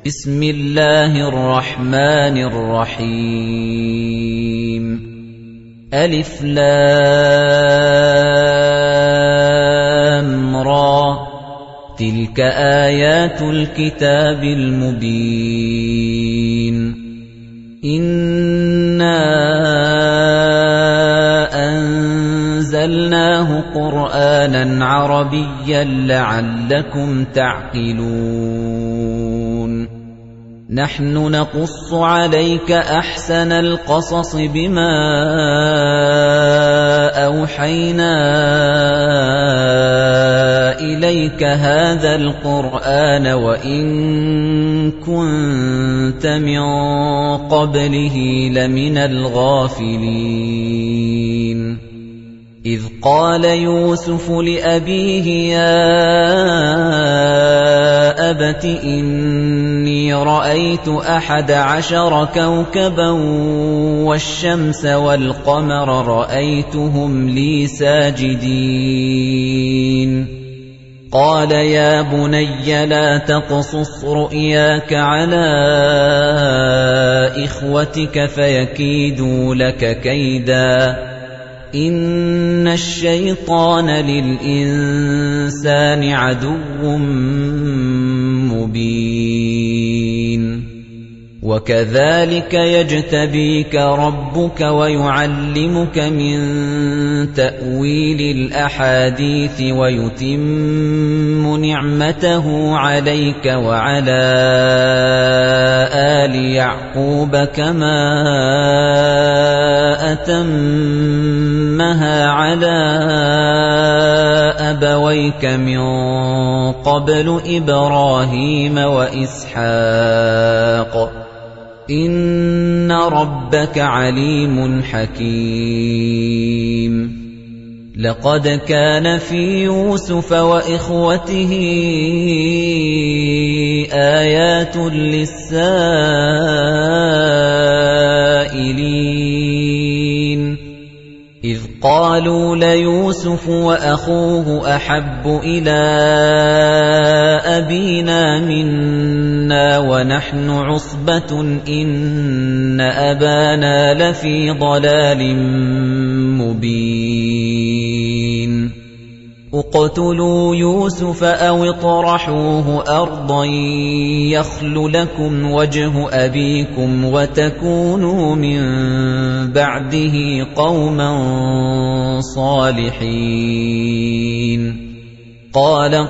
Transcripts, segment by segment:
بسم الله الرحمن الرحيم ألف لام را تلك آيات الكتاب المبين إنا أنزلناه قرآنا عربيا لعلكم تعقلون نحن نقص عليك أحسن القصص بما أوحينا إليك هذا القرآن وإن كنت من قبله لمن الغافلين إذ قال يوسف لأبيه يا أبت إني رأيت 11 كوكبا والشمس والقمر رأيتهم لي ساجدين قال يا بني لا تقصص رؤياك على إخوتك فيكيدوا لك كيدا إن الشيطان للإنسان عدو مبين وكذلك يجتبيك ربك ويعلمك من تأويل الأحاديث ويتم نعمته عليك وعلى آل يعقوب كما أتمها على أبويك من قبل إبراهيم وإسحاق إن ربك عليم حكيم لقد كان في يوسف وإخوته آيات للسائلين إذ قالوا ليوسف وأخوه أحب إلى أبينا منا ونحن عصبة إن أبانا لفي ضلال مبين اقتلوا يوسف أو اطرحوه أرضا يخل لكم وجه أبيكم وتكونوا من بعده قوما صالحين قال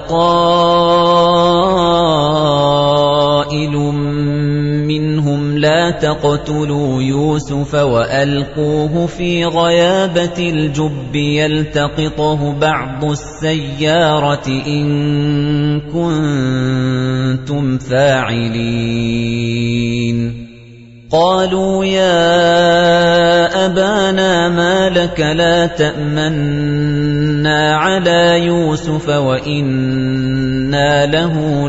قائل منهم لا تقتلوا يوسف وألقوه في غيابة الجب يلتقطه بعض السيارة إن كنتم فاعلين قالوا يا أبانا ما لك لا تأمنا على يوسف وإنا له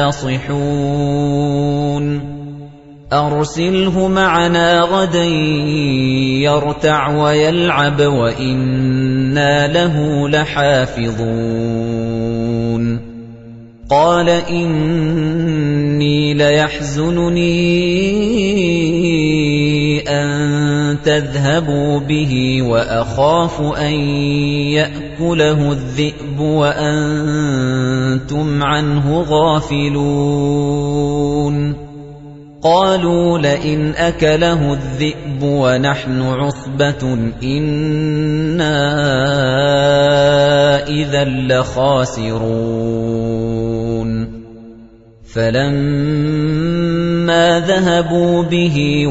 لناصحون أرسله معنا غدا يرتع ويلعب وإنا له لحافظون قال إني ليحزنني أن تذهبوا به وأخاف أن يأكله الذئب وأنتم عنه غافلون قالوا لئن أكله الذئب ونحن عصبة إنا إذا لخاسرون فلما ذهبوا به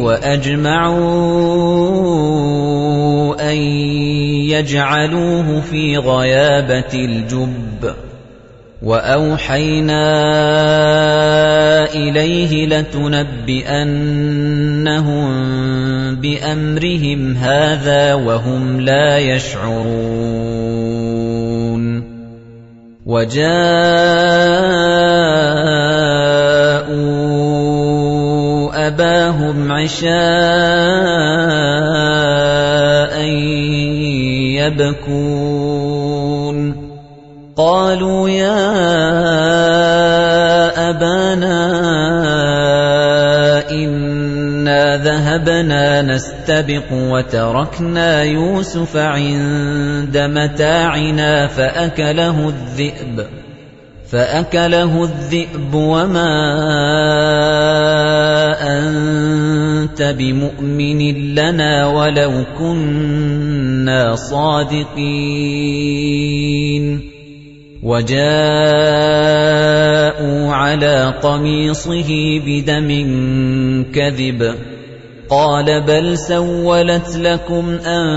وأجمعوا أن يجعلوه في غيابة الجب وأوحينا إليه لتنبئنهم بأمرهم هذا وهم لا يشعرون وجاءوا أباهم عشاء يبكون قالوا يا أبانا ذهبنا نستبق وتركنا يوسف عند متاعنا فأكله الذئب وما أنت بمؤمن لنا ولو كنا صادقين وجاءوا على قميصه بدم كذب قال بل سولت لكم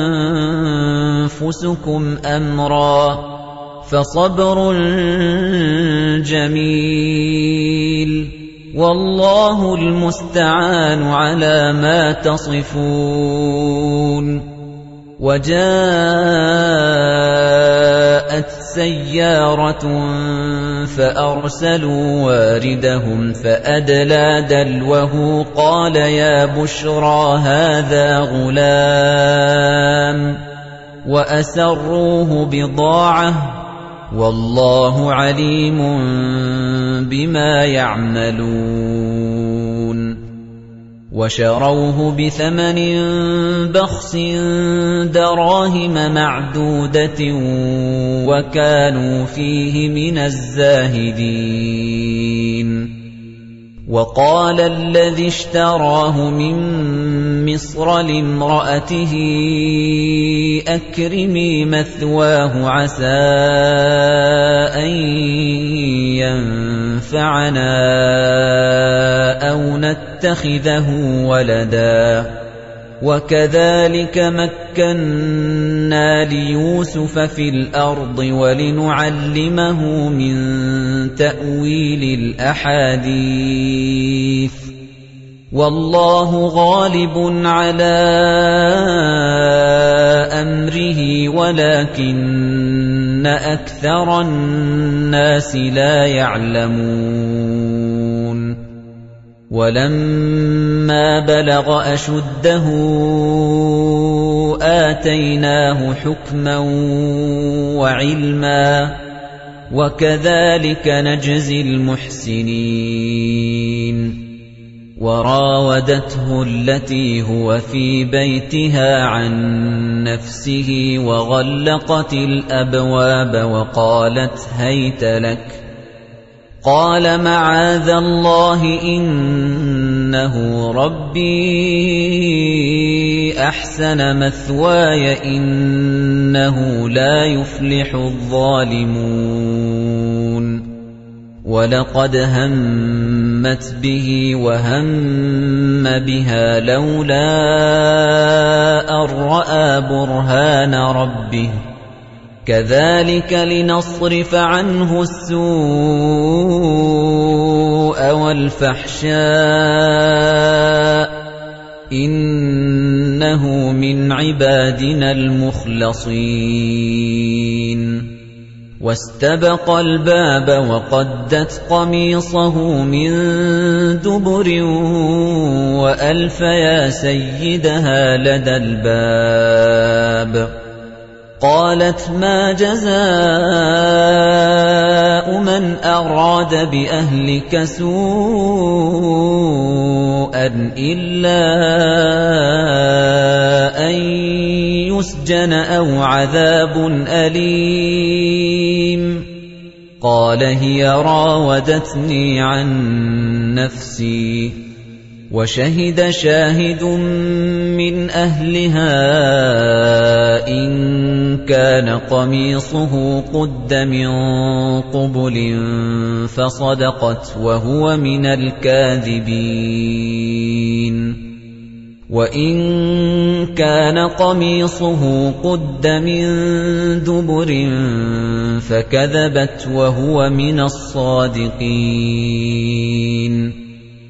أنفسكم أمرا فصبر جميل والله المستعان على ما تصفون وجاءت سيارة فأرسلوا واردهم فأدلى دلوه قال يا بشرى هذا غلام وأسروه بضاعة والله عليم بما يعملون وشروه بثمن بخس دراهم معدودة وكانوا فيه من الزاهدين وقال الذي اشتراه من مصر لامرأته أكرمي مثواه عسى أن ينفعنا أو نتخذه ولدا وكذلك مكنا ليوسف في الأرض ولنعلمه من تأويل الأحاديث والله غالب على أمره ولكن أكثر الناس لا يعلمون ولما بلغ أشده آتيناه حكما وعلما وكذلك نجزي المحسنين وراودته التي هو في بيتها عن نفسه وغلقت الأبواب وقالت هيت لك قال معاذ الله إنه ربي أحسن مثواي إنه لا يفلح الظالمون ولقد همت به وهم بها لولا أن رأى برهان ربه كذلك لنصرف عنه السوء والفحشاء إنه من عبادنا المخلصين واستبق الباب وقدت قميصه من دبر وألف يا سيدها لدى الباب قالت ما جزاء من أراد بأهلك سوءا إلا أن يسجن أو عذاب أليم قال هي راودتني عن نفسي وشهد شاهد من أهلها إن كان قميصه قد من قبل فصدقت وهو من الكاذبين وإن كان قميصه قد من دبر فكذبت وهو من الصادقين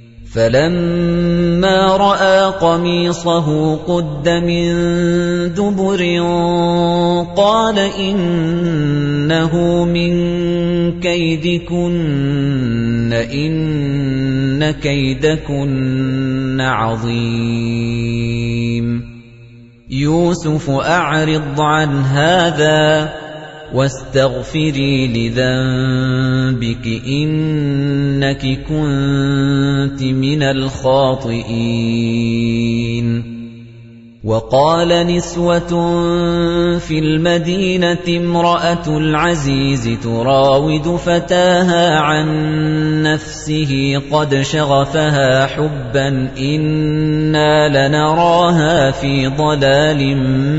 فلما رأى قميصه قد من دبر قال إنه من كيدكن إن كيدكن عظيم يوسف أعرض عن هذا واستغفري لذنبك إنك كنت من الخاطئين وقال نسوة في المدينة امرأة العزيز تراود فتاها عن نفسه قد شغفها حبا إنا لنراها في ضلال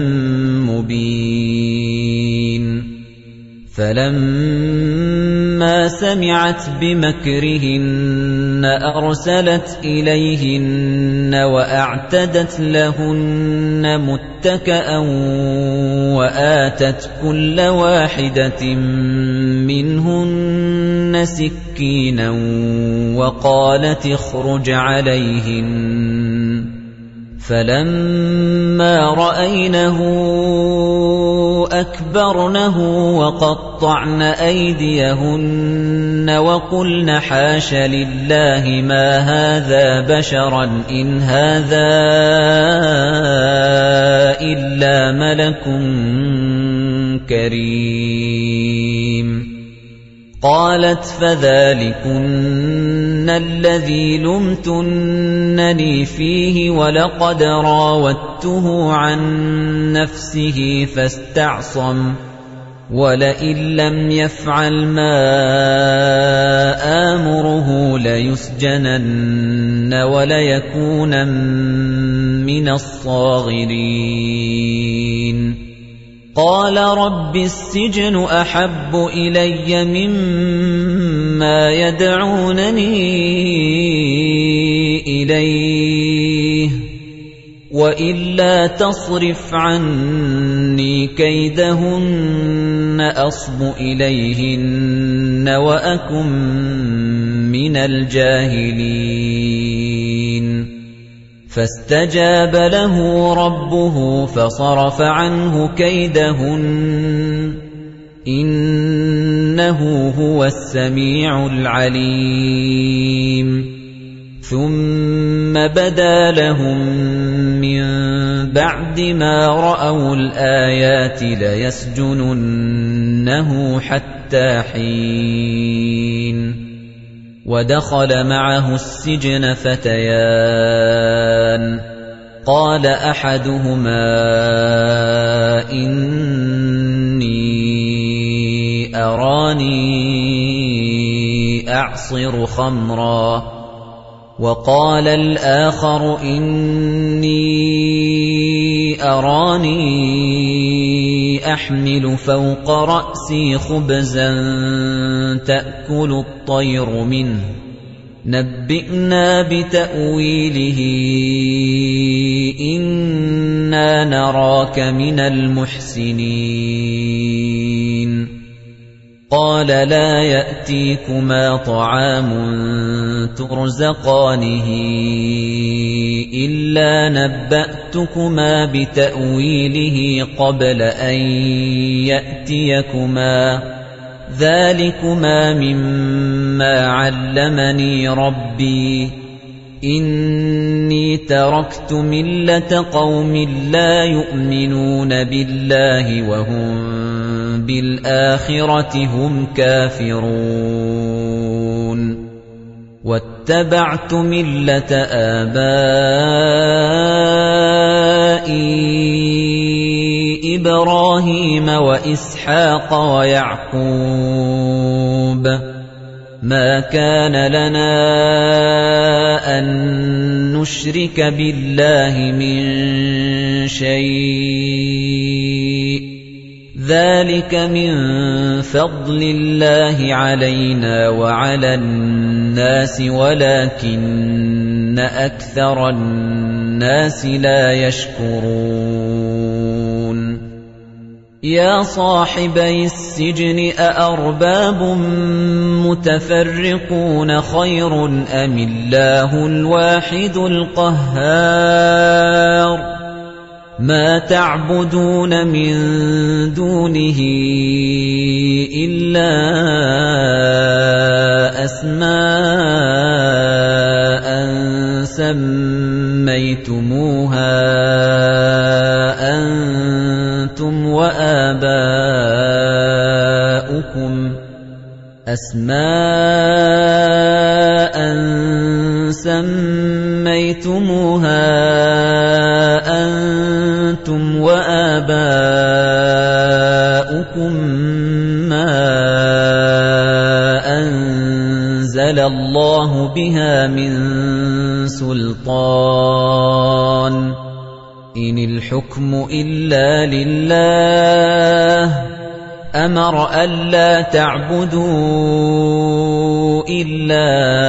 مبين فلما سمعت بمكرهن أرسلت إليهن وأعتدت لهن متكأ وآتت كل واحدة منهن سكينا وقالت اخرج عليهن فلما رأينه أكبرنه وقطعن أيديهن وقلن حاش لله ما هذا بشرا إن هذا إلا ملك كريم قالت فذلكن الذي لمتنني فيه ولقد راودته عن نفسه فاستعصم ولئن لم يفعل ما آمره ليسجنن وليكونن من الصاغرين قال رب السجن أحب إلي مما يدعونني إليه وإلا تصرف عني كيدهن أصب إليهن وأكن من الجاهلين فاستجاب له ربه فصرف عنه كيدهن إنه هو السميع العليم ثم بدا لهم من بعد ما رأوا الآيات ليسجننه حتى حين ودخل معه السجن فتيان قال أحدهما إني أراني أعصر خمرا وقال الآخر إني أراني أحمل فوق رأسي خبزا تأكل الطير منه نبئنا بتأويله إنا نراك من المحسنين قال لا يأتيكما طعام ترزقانه إلا نبأتكما بتأويله قبل أن يأتيكما ذلكما مما علمني ربي إني تركت ملة قوم لا يؤمنون بالله وهم بالآخرة هم كافرون واتبعت ملة آبائي إبراهيم وإسحاق ويعقوب ما كان لنا أن نشرك بالله من شيء ذلك من فضل الله علينا وعلى الناس ولكن أكثر الناس لا يشكرون يا صاحبي السجن أأرباب متفرقون خير أم الله الواحد القهار ما تعبدون من دونه إلا أسماء سميتموها أنتم وآباؤكم أَسْمَاءً سَمَّيْتُمُوهَا أَنتُمْ وَآبَاؤُكُم مَّا أَنزَلَ اللَّهُ بِهَا مِن سُلْطَانٍ ۚ إِنِ الْحُكْمُ إِلَّا لِلَّهِ أَمَرَ أَلَّا تَعْبُدُوا إِلَّا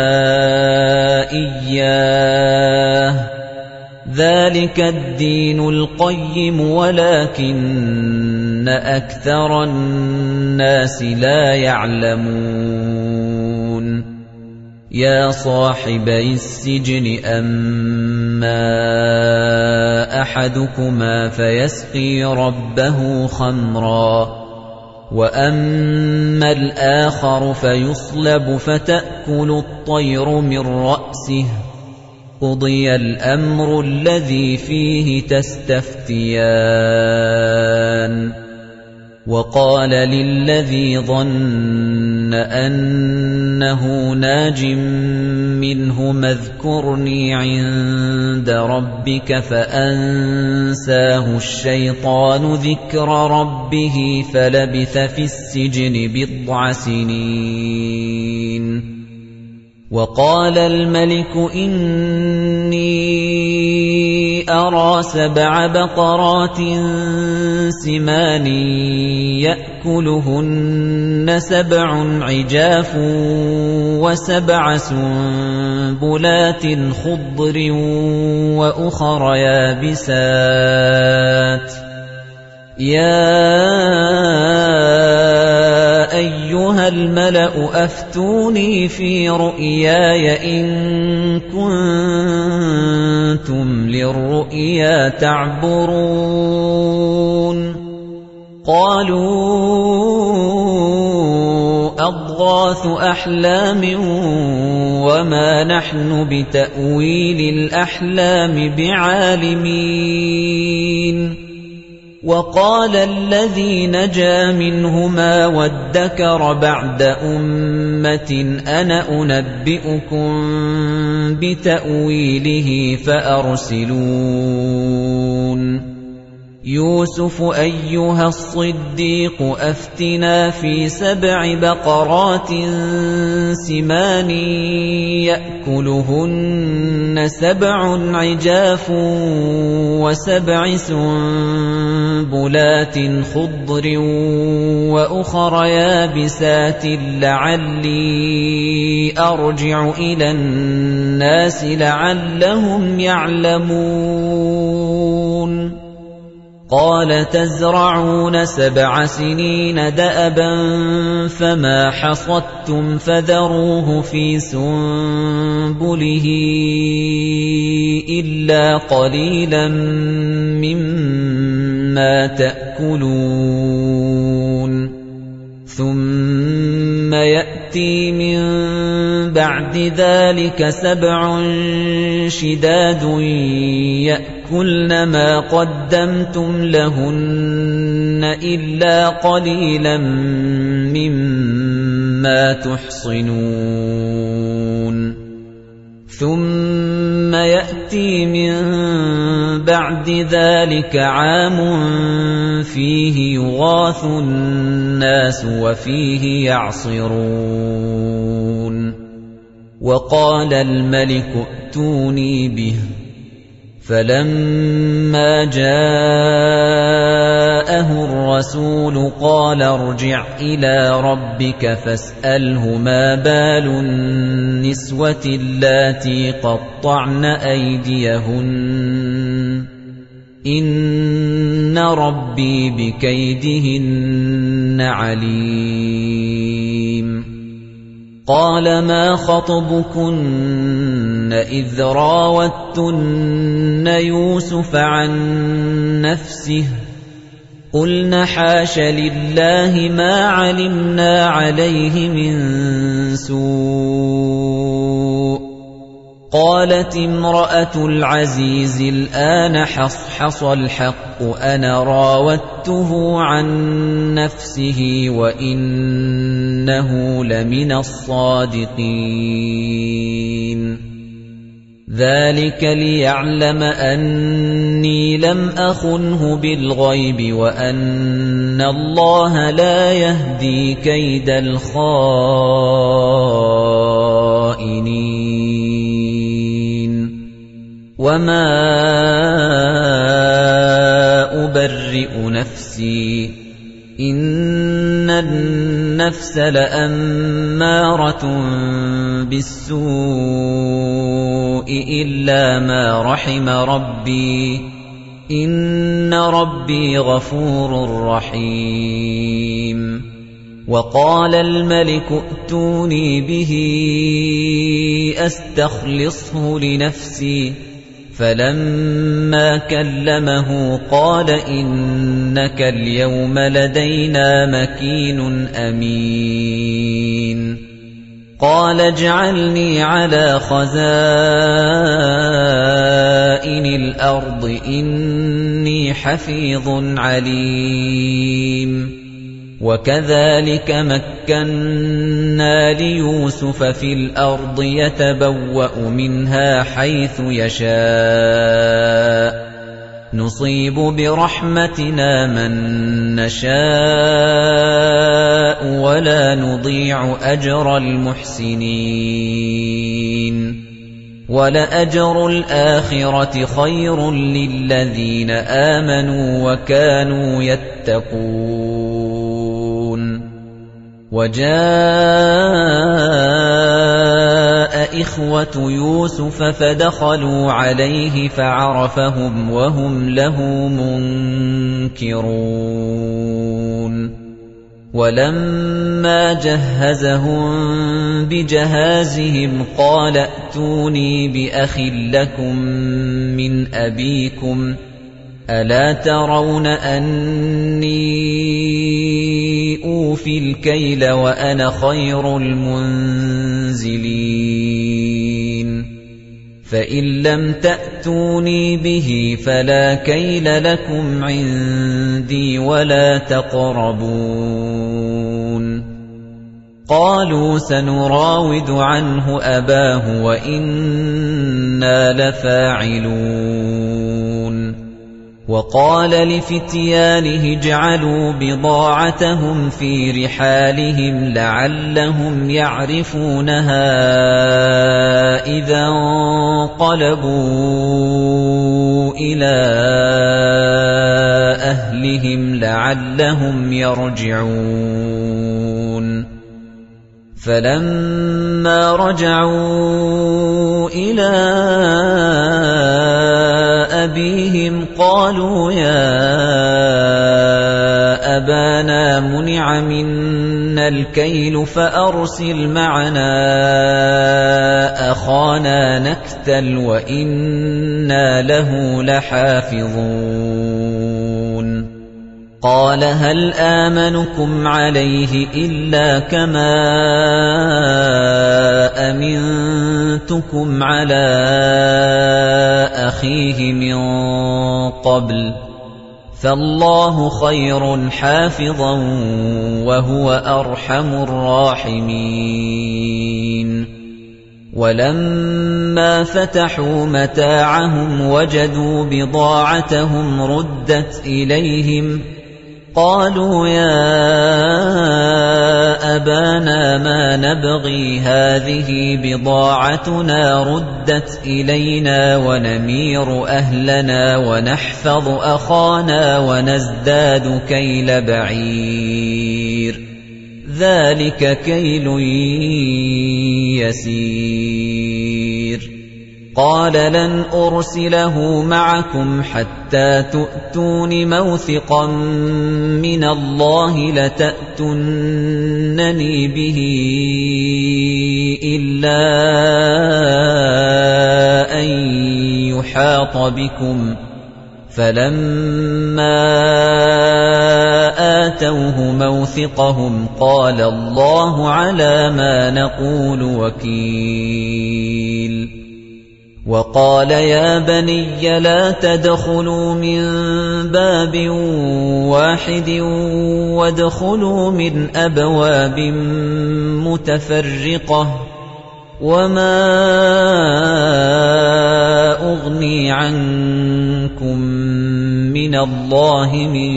إِيَّاهُ ۚ ذَلِكَ الدِّينُ الْقَيِّمُ وَلَكِنَّ أَكْثَرَ النَّاسِ لَا يَعْلَمُونَ يَا صَاحِبَيِ السِّجْنِ أَمَّا أَحَدُكُمَا فَيَسْقِي رَبَّهُ خَمْرًا وَأَمَّا الْآخَرُ فَيُصْلَبُ فَتَأْكُلُ الطَّيْرُ مِنْ رَأْسِهِ ۚ قُضِيَ الْأَمْرُ الَّذِي فِيهِ تَسْتَفْتِيَانِ وَقَالَ لِلَّذِي ظَنَّ أَنَّهُ نَاجٍ مِّنْهُمَا اذْكُرْنِي عِندَ رَبِّكَ فَأَنسَاهُ الشَّيْطَانُ ذِكْرَ رَبِّهِ فَلَبِثَ فِي السِّجْنِ بِضْعَ سِنِينَ وَقَالَ الْمَلِكُ إِنِّي أَرَىٰ 7 بَقَرَاتٍ سِمَانٍ يَأْكُلُهُنَّ 7 عِجَافٌ و7 سُنبُلَاتٍ خُضْرٍ وَأُخَرَ يَابِسَاتٍ يَا أَيُّهَا الْمَلَأُ أَفْتُونِي فِي رُؤْيَايَ إِن كُنتُمْ لِلرُّؤْيَا تَعْبُرُونَ قَالُوا أَضْغَاثُ أَحْلَامٍ وَمَا نَحْنُ بِتَأْوِيلِ الْأَحْلَامِ بِعَالِمِينَ وَقَالَ الَّذِي نَجَا مِنْهُمَا وَادَّكَرَ بَعْدَ أُمَّةٍ أَنَا أُنَبِّئُكُم بِتَأْوِيلِهِ فَأَرْسِلُونِ يُوسُفُ أَيُّهَا الصِّدِّيقُ أَفْتِنَا فِي 7 بَقَرَاتٍ سِمَانٍ يَأْكُلُهُنَّ 7 عِجَافٌ و7 سُنبُلَاتٍ خُضْرٍ وَأُخَرَ يَابِسَاتٍ لَّعَلِّي أَرْجِعُ إِلَى النَّاسِ لَعَلَّهُمْ يَعْلَمُونَ قَالَ تَزْرَعُونَ 7 سِنِينَ دَأَبًا فَمَا حَصَدتُّمْ فَذَرُوهُ فِي سُنبُلِهِ إِلَّا قَلِيلًا مِّمَّا تَأْكُلُونَ ثُمَّ يَأْتِي مِن بَعْدِ ذَلِكَ 7 شِدَادٌ يَأْكُلْنَ مَا قَدَّمْتُمْ لَهُنَّ إِلَّا قَلِيلًا مِّمَّا تُحْصِنُونَ ثُمَّ يَأْتِي مِن بَعْدِ ذَلِكَ عَامٌ فِيهِ يُغَاثُ النَّاسُ وَفِيهِ يَعْصِرُونَ وَقَالَ الْمَلِكُ ائْتُونِي بِهِ فَلَمَّا جَاءَهُ الرَّسُولُ قَالَ ارْجِعْ إِلَىٰ رَبِّكَ فَاسْأَلْهُ مَا بَالُ النِّسْوَةِ اللَّاتِي قَطَّعْنَ أَيْدِيَهُنَّ إِنَّ رَبِّي بِكَيْدِهِنَّ عَلِيمٌ قَالَ مَا خَطْبُكُنَّ إِذْ رَاوَدتُّنَّ يُوسُفَ عَن نَّفْسِهِ قُلْنَ حَاشَ لِلَّهِ مَا عَلِمْنَا عَلَيْهِ مِن سُوءٍ قَالَتِ امْرَأَتُ الْعَزِيزِ الْآنَ حَصْحَصَ الْحَقُّ أَنَا رَاوَدتُّهُ عَن نَّفْسِهِ وَإِنَّهُ إِنَّهُ لَمِنَ الصَّادِقِينَ ذَلِكَ لِيَعْلَمَ أَنِّي لَمْ أَخُنْهُ بِالْغَيْبِ وَأَنَّ اللَّهَ لَا يَهْدِي كَيْدَ الْخَائِنِينَ وَمَا أُبَرِّئُ نَفْسِي إِنَّ النَّفْسَ لَأَمَّارَةٌ بِالسُّوءِ إِلَّا مَا رَحِمَ رَبِّي إِنَّ رَبِّي غَفُورٌ رَّحِيمٌ وَقَالَ الْمَلِكُ ائْتُونِي بِهِ أَسْتَخْلِصْهُ لِنَفْسِي فَلَمَّا كَلَّمَهُ قَالَ إِنَّكَ الْيَوْمَ لَدَيْنَا مَكِينٌ أَمِينٌ قَالَ اجْعَلْنِي عَلَى خَزَائِنِ الْأَرْضِ إِنِّي حَفِيظٌ عَلِيمٌ وَكَذَلِكَ مَكَّنَّا لِيُوسُفَ فِي الْأَرْضِ يَتَبَوَّأُ مِنْهَا حَيْثُ يَشَاءُ نُصِيبُ بِرَحْمَتِنَا مَن نَّشَاءُ وَلَا نُضِيعُ أَجْرَ الْمُحْسِنِينَ وَلَأَجْرُ الْآخِرَةِ خَيْرٌ لِّلَّذِينَ آمَنُوا وَكَانُوا يَتَّقُونَ وَجَاءَ إِخْوَةُ يُوسُفَ فَدَخَلُوا عَلَيْهِ فَعَرَفَهُمْ وَهُمْ لَهُ مُنكِرُونَ وَلَمَّا جَهَّزَهُم بِجَهَازِهِمْ قَالَ ائْتُونِي بِأَخٍ لَّكُم مِّنْ أَبِيكُمْ أَلَا تَرَوْنَ أَنِّي أُوفِي الْكَيْلَ وَأَنَا خَيْرُ الْمُنزِلِينَ فَإِن لَّمْ تَأْتُونِي بِهِ فَلَا كَيْلَ لَكُمْ عِندِي وَلَا تَقْرَبُونَ قَالُوا سَنُرَاوِدُ عَنْهُ أَبَاهُ وَإِنَّا لَفَاعِلُونَ وَقَالَ لِفِتْيَانِهِ اجْعَلُوا بِضَاعَتَهُمْ فِي رِحَالِهِمْ لَعَلَّهُمْ يَعْرِفُونَهَا إِذَا انقَلَبُوا إِلَىٰ أَهْلِهِمْ لَعَلَّهُمْ يَرْجِعُونَ فَلَمَّا رَجَعُوا إِلَىٰ أَبِيهِمْ قَالُوا يَا أَبَانَا مُنِعَ مِنَّا الْكَيْلُ فَأَرْسِلْ مَعَنَا أَخَانَا نَكْتَلْ وَإِنَّا لَهُ لَحَافِظُونَ قَالَ هَلْ آمَنُكُمْ عَلَيْهِ إِلَّا كَمَا أَمِنتُكُمْ عَلَىٰ أَخِيهِ مِن قَبْلُ فَاللَّهُ خَيْرٌ حَافِظًا وَهُوَ أَرْحَمُ الرَّاحِمِينَ وَلَمَّا فَتَحُوا مَتَاعَهُمْ وَجَدُوا بِضَاعَتَهُمْ رُدَّتْ إِلَيْهِمْ قَالُوا يَا أَبَانَا مَا نَبْغِي هَٰذِهِ بِضَاعَتُنَا رُدَّتْ إِلَيْنَا وَنَمِيرُ أَهْلَنَا وَنَحْفَظُ أَخَانَا وَنَزْدَادُ كَيْلَ بَعِيرٍ ذَلِكَ كَيْلٌ يَسِيرٌ قَالَ لَنْ أُرْسِلَهُ مَعَكُمْ حَتَّىٰ تُؤْتُونِ مَوْثِقًا مِّنَ اللَّهِ لَتَأْتُنَّنِي بِهِ إِلَّا أَن يُحَاطَ بِكُمْ فَلَمَّا آتَوْهُ مَوْثِقَهُمْ قَالَ اللَّهُ عَلَىٰ مَا نَقُولُ وَكِيلٌ وقال يا بني لا تدخلوا من باب واحد وادخلوا من أبواب متفرقة وما أغني عنكم من الله من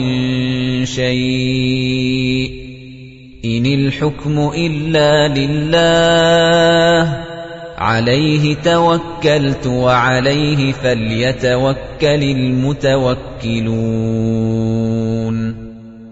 شيء إن الحكم إلا لله عليه توكلت وعليه فليتوكل المتوكلون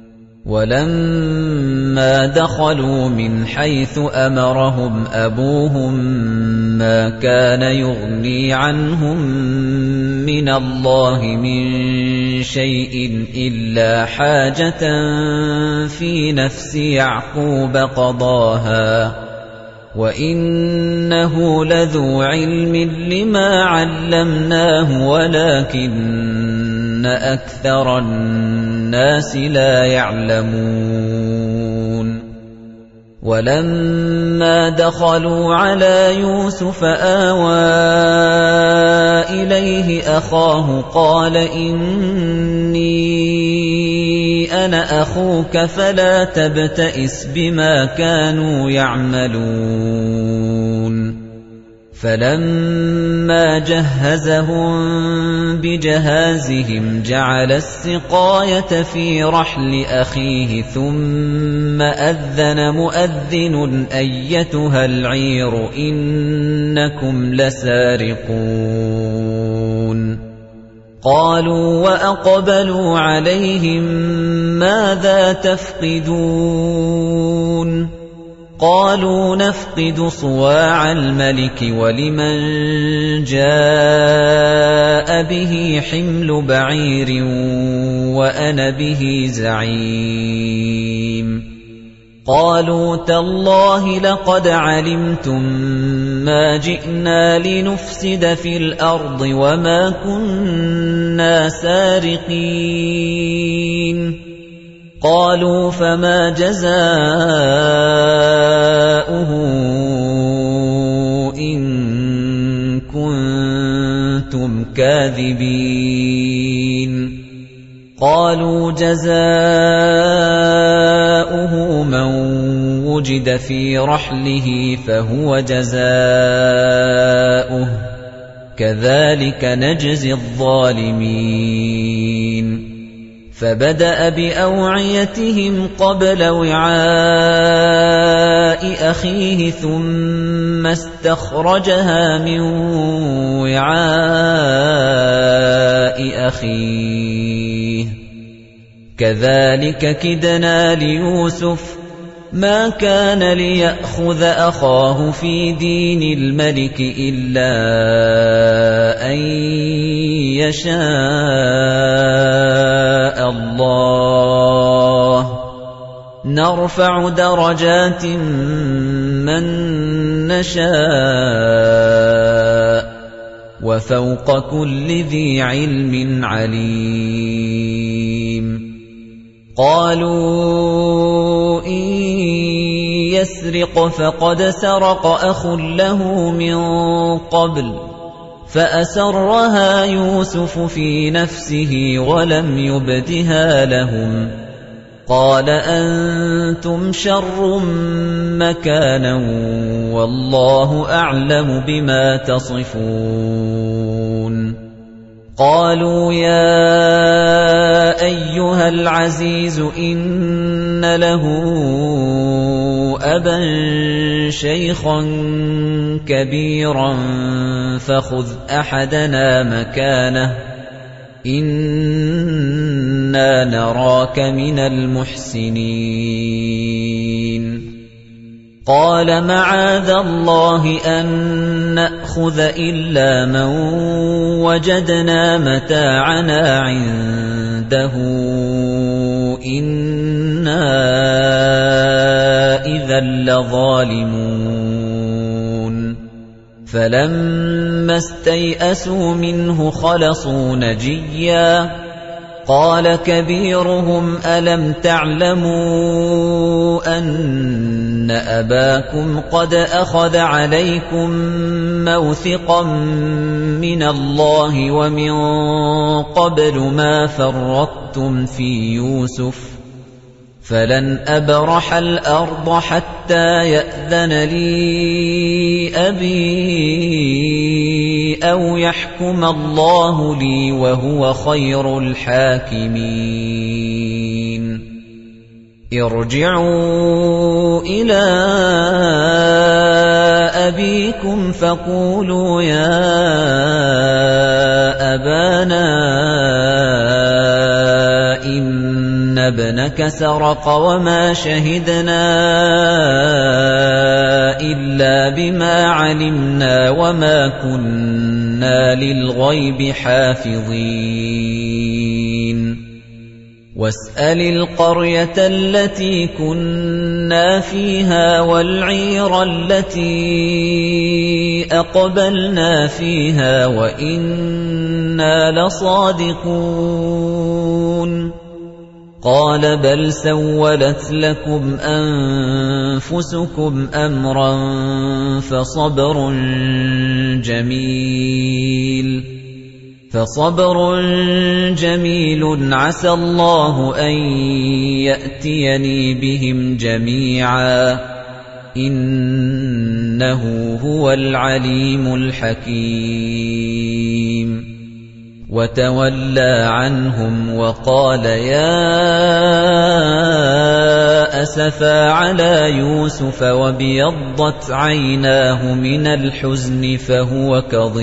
ولما دخلوا من حيث أمرهم أبوهم ما كان يغني عنهم من الله من شيء إلا حاجة في نفس يعقوب قضاها وإنه لذو علم لما علمناه ولكن أكثر الناس لا يعلمون ولما دخلوا على يوسف آوى إليه أخاه قال إني أنا أخوك فلا تبتئس بما كانوا يعملون فلما جهزهم بجهازهم جعل السقاية في رحل أخيه ثم أذن مؤذن أيتها العير إنكم لسارقون قالوا وأقبلوا عليهم ماذا تفقدون قالوا نفقد صواع الملك ولمن جاء به حمل بعير وأنا به زعيم قالوا تالله لقد علمتم ما جئنا لنفسد في الأرض وما كنا سارقين قالوا فما جزاؤه إن كنتم كاذبين قالوا جزاؤه من وجد في رحله فهو جزاؤه كذلك نجزي الظالمين فبدأ بأوعيتهم قبل وعاء أخيه ثم استخرجها من وعاء أخيه كذلك كدنا ليوسف ما كان ليأخذ أخاه في دين الملك إلا أن يشاء الله نرفع درجات من نشاء وفوق كل ذي علم عليم قالوا إن يسرق فقد سرق أخ له من قبل فأسرها يوسف في نفسه ولم يبدها لهم قال أنتم شر مكانا والله أعلم بما تصفون قالوا يا أيها العزيز إن له أبا شيخا كبيرا فخذ أحدنا مكانه إنا نراك من المحسنين قال معاذ الله أن نأخذ إلا من وجدنا متاعنا عنده إنا إذا لظالمون فلما استيئسوا منه خلصوا نجيا قال كبيرهم ألم تعلموا أن إِنَّ أَبَاكُمْ قَدْ أَخَذَ عَلَيْكُم مَّوْثِقًا مِّنَ اللَّهِ وَمِن قَبْلُ مَا فَرَّطتُمْ فِي يُوسُفَ فَلَنْ أَبْرَحَ الْأَرْضَ حَتَّىٰ يَأْذَنَ لِي أَبِي أَوْ يَحْكُمَ اللَّهُ لِي وَهُوَ خَيْرُ الْحَاكِمِينَ ارْجِعُوا إِلَىٰ أَبِيكُمْ فَقُولُوا يَا أَبَانَا إِنَّ ابْنَكَ سَرَقَ وَمَا شَهِدْنَا إِلَّا بِمَا عَلِمْنَا وَمَا كُنَّا لِلْغَيْبِ حَافِظِينَ وَاسْأَلِ الْقَرْيَةَ الَّتِي كُنَّا فِيهَا وَالْعِيرَ الَّتِي أَقْبَلْنَا فِيهَا وَإِنَّا لَصَادِقُونَ قَالَ بَلْ سَوَّلَتْ لَكُمْ أَنفُسُكُمْ أَمْرًا فَصَبْرٌ جَمِيلٌ عَسَى اللَّهُ أَن يَأْتِيَنِي بِهِمْ جَمِيعًا إِنَّهُ هُوَ الْعَلِيمُ الْحَكِيمُ وَتَوَلَّى عَنْهُمْ وَقَالَ يَا أَسَفَا عَلَىٰ يُوسُفَ وَابْيَضَّتْ عَيْنَاهُ مِنَ الْحُزْنِ فَهُوَ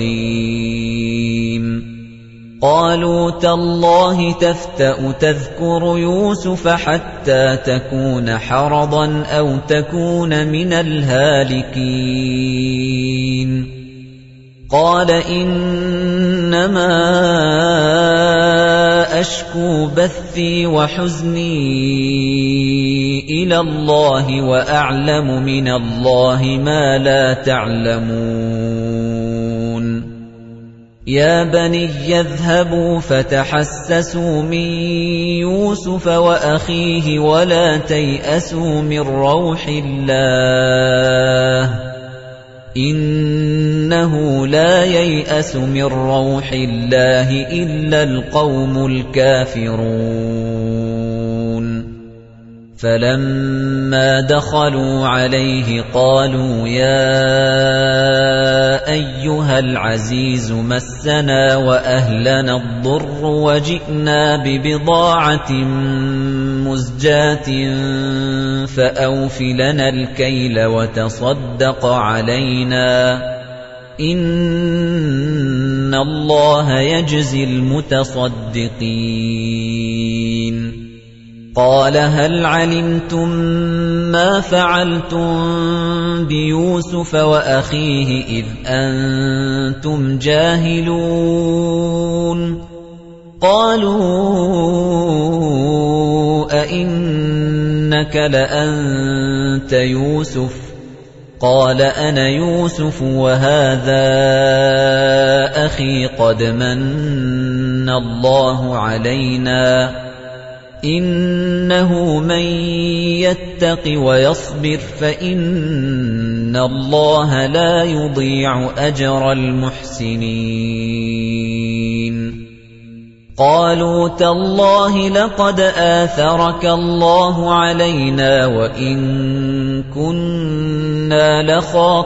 كَظِيمٌ قَالُوا تَاللَّهِ تَفْتَأُ تَذْكُرُ يُوسُفَ حَتَّىٰ تَكُونَ حَرَضًا أَوْ تَكُونَ مِنَ الْهَالِكِينَ قَالَ إِنَّمَا أَشْكُو بَثِّي وَحُزْنِي إِلَى اللَّهِ وَأَعْلَمُ مِنَ اللَّهِ مَا لَا تَعْلَمُونَ يَا بَنِيَّ اذْهَبُوا فَتَحَسَّسُوا مِن يُوسُفَ وَأَخِيهِ وَلَا تَيْأَسُوا مِن رَّوْحِ اللَّهِ إِنَّهُ لَا يَيْأَسُ مِن رَّوْحِ اللَّهِ إِلَّا الْقَوْمُ الْكَافِرُونَ فَلَمَّا دَخَلُوا عَلَيْهِ قَالُوا يَا أَيُّهَا الْعَزِيزُ مَسَّنَا وَأَهْلَنَا الضُّرُّ وَجِئْنَا بِبِضَاعَةٍ مُزْجَاةٍ فَأَوْفِ لَنَا الْكَيْلَ وَتَصَدَّقْ عَلَيْنَا إِنَّ اللَّهَ يَجْزِي الْمُتَصَدِّقِينَ قَالَ هَلْ عَلِمْتُم مَّا فَعَلْتُم بِيُوسُفَ وَأَخِيهِ إِذْ أَنتُمْ جَاهِلُونَ قَالُوا أَإِنَّكَ لَأَنتَ يُوسُفُ قَالَ أَنَا يُوسُفُ وَهَٰذَا أَخِي قَدْ مَنَّ اللَّهُ عَلَيْنَا إِنَّهُ مَن يَتَّقِ وَيَصْبِرْ فَإِنَّ اللَّهَ لَا يُضِيعُ أَجْرَ الْمُحْسِنِينَ قَالُوا تَاللَّهِ لَقَدْ آثَرَكَ اللَّهُ عَلَيْنَا وَإِن كُنَّا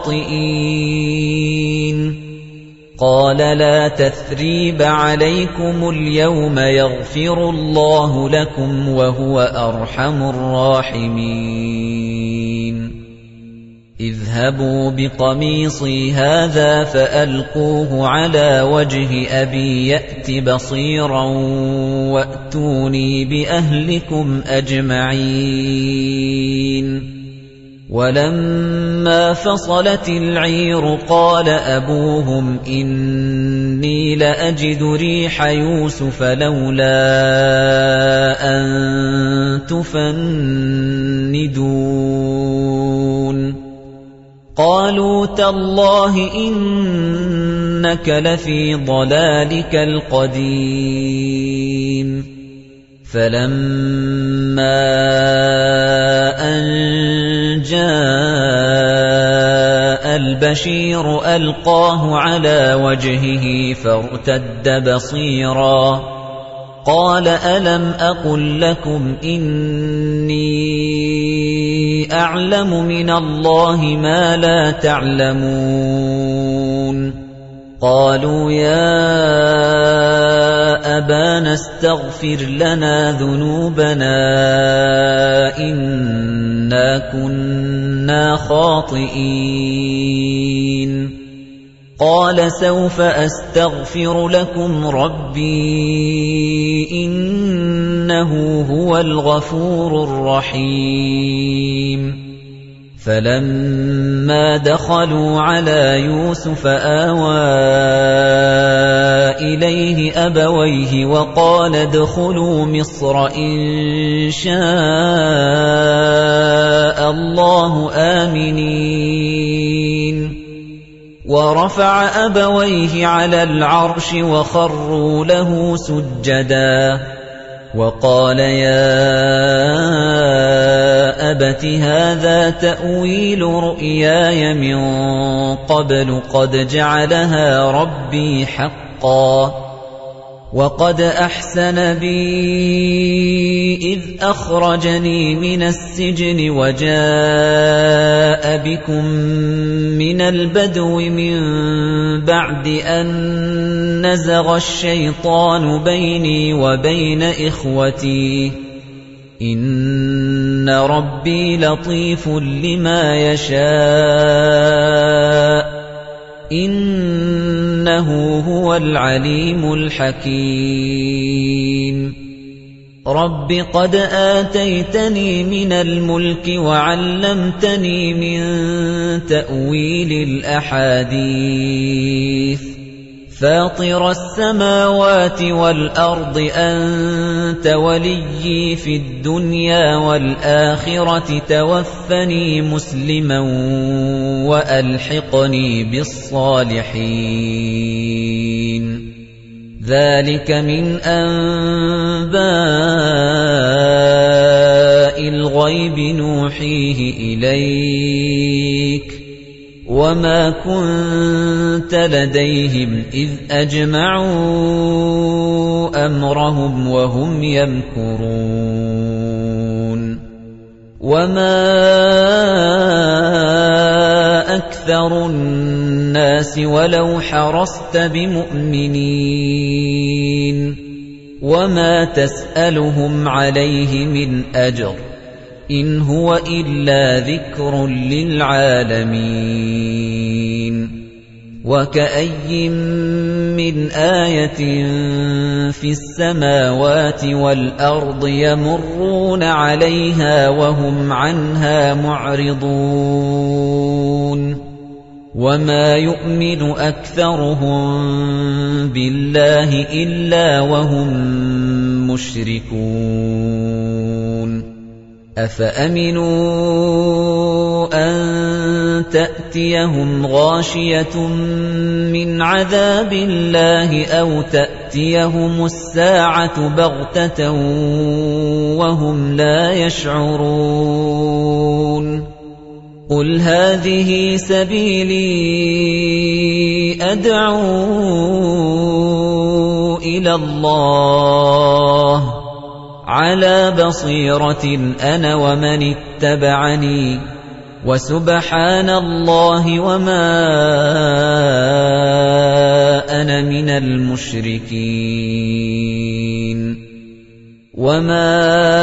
لَخَاطِئِينَ قَالَ لَا تَثْرِيبَ عَلَيْكُمُ الْيَوْمَ يَغْفِرُ اللَّهُ لَكُمْ وَهُوَ أَرْحَمُ الرَّاحِمِينَ اذْهَبُوا بِقَمِيصِي هَٰذَا فَأَلْقُوهُ عَلَىٰ وَجْهِ أَبِي يَأْتِ بَصِيرًا وَأْتُونِي بِأَهْلِكُمْ أَجْمَعِينَ وَلَمَّا فَصَلَتِ الْعِيرُ قَالَ أَبُوهُمْ إِنِّي لَأَجِدُ رِيحَ يُوسُفَ لَوْلَا أَن تُفَنِّدُونِ قَالُوا تَاللَّهِ إِنَّكَ لَفِي ضَلَالِكَ الْقَدِيمِ فَلَمَّا أَن جاء البشير ألقاه على وجهه فارتد بصيرا قال ألم أقل لكم إني أعلم من الله ما لا تعلمون قالوا يا أبانا استغفر لنا ذنوبنا إنا كنا خاطئين قال سوف أستغفر لكم ربي إنه هو الغفور الرحيم فلما دخلوا على يوسف آوى إليه أبويه وقال ادخلوا مصر إن شاء الله آمنين ورفع أبويه على العرش وخروا له سجدا وقال يا أبت هذا تأويل رؤياي من قبل قد جعلها ربي حقا وقد أحسن بي إذ أخرجني من السجن وجاء بكم من البدو من بعد أن نزغ الشيطان بيني وبين إخوتي إن ربي لطيف لما يشاء إنه هو العليم الحكيم رب قد آتيتني من الملك وعلمتني من تأويل الأحاديث فاطر السماوات والأرض أنت وليي في الدنيا والآخرة توفني مسلما وألحقني بالصالحين ذلك من أنباء الغيب نوحيه إليك وما كنت لديهم إذ أجمعوا أمرهم وهم يمكرون وما أكثر الناس ولو حرصت بمؤمنين وما تسألهم عليه من أجر إن هو إلا ذكر للعالمين وكأي من آية في السماوات والأرض يمرون عليها وهم عنها معرضون وما يؤمن أكثرهم بالله إلا وهم مشركون أفأمنوا أن تأتيهم غاشية من عذاب الله أو تأتيهم الساعة بغتة وهم لا يشعرون قل هذه سبيلي أدعو إلى الله على بصيرة أنا ومن اتبعني وسبحان الله وما أنا من المشركين وما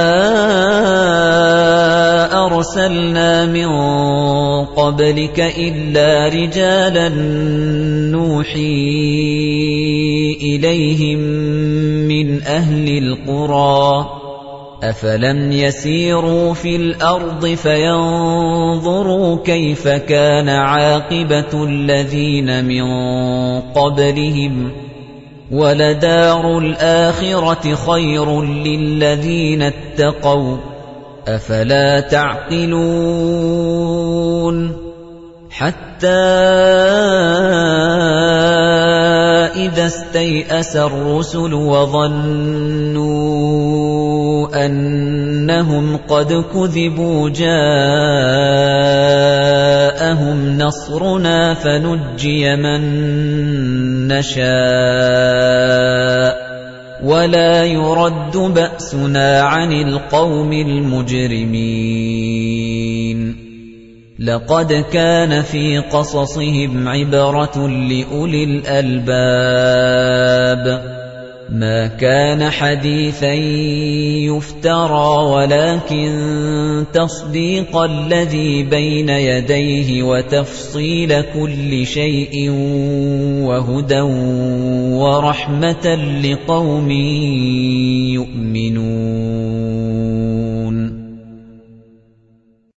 أرسلنا من قبلك إلا رجالا نوحي إليهم من أهل القرى أفلم يسيروا في الأرض فينظروا كيف كان عاقبة الذين من قبلهم ولدار الآخرة خير للذين اتقوا أفلا تعقلون حتى إِذَا اسْتَيْأَسَ الرُّسُلُ وَظَنُّوا أَنَّهُمْ قَدْ كُذِبُوا جَاءَهُمْ نَصْرُنَا فَنُجِّيَ مَن نَّشَاءُ وَلَا يُرَدُّ بَأْسُنَا عَنِ الْقَوْمِ الْمُجْرِمِينَ لَقَدْ كَانَ فِي قَصَصِهِمْ عِبْرَةٌ لِأُولِي الْأَلْبَابِ مَا كَانَ حَدِيثًا يُفْتَرَى وَلَكِن تَصْدِيقَ الَّذِي بَيْنَ يَدَيْهِ وَتَفْصِيلَ كُلِّ شَيْءٍ وَهُدًى وَرَحْمَةً لِقَوْمٍ يُؤْمِنُونَ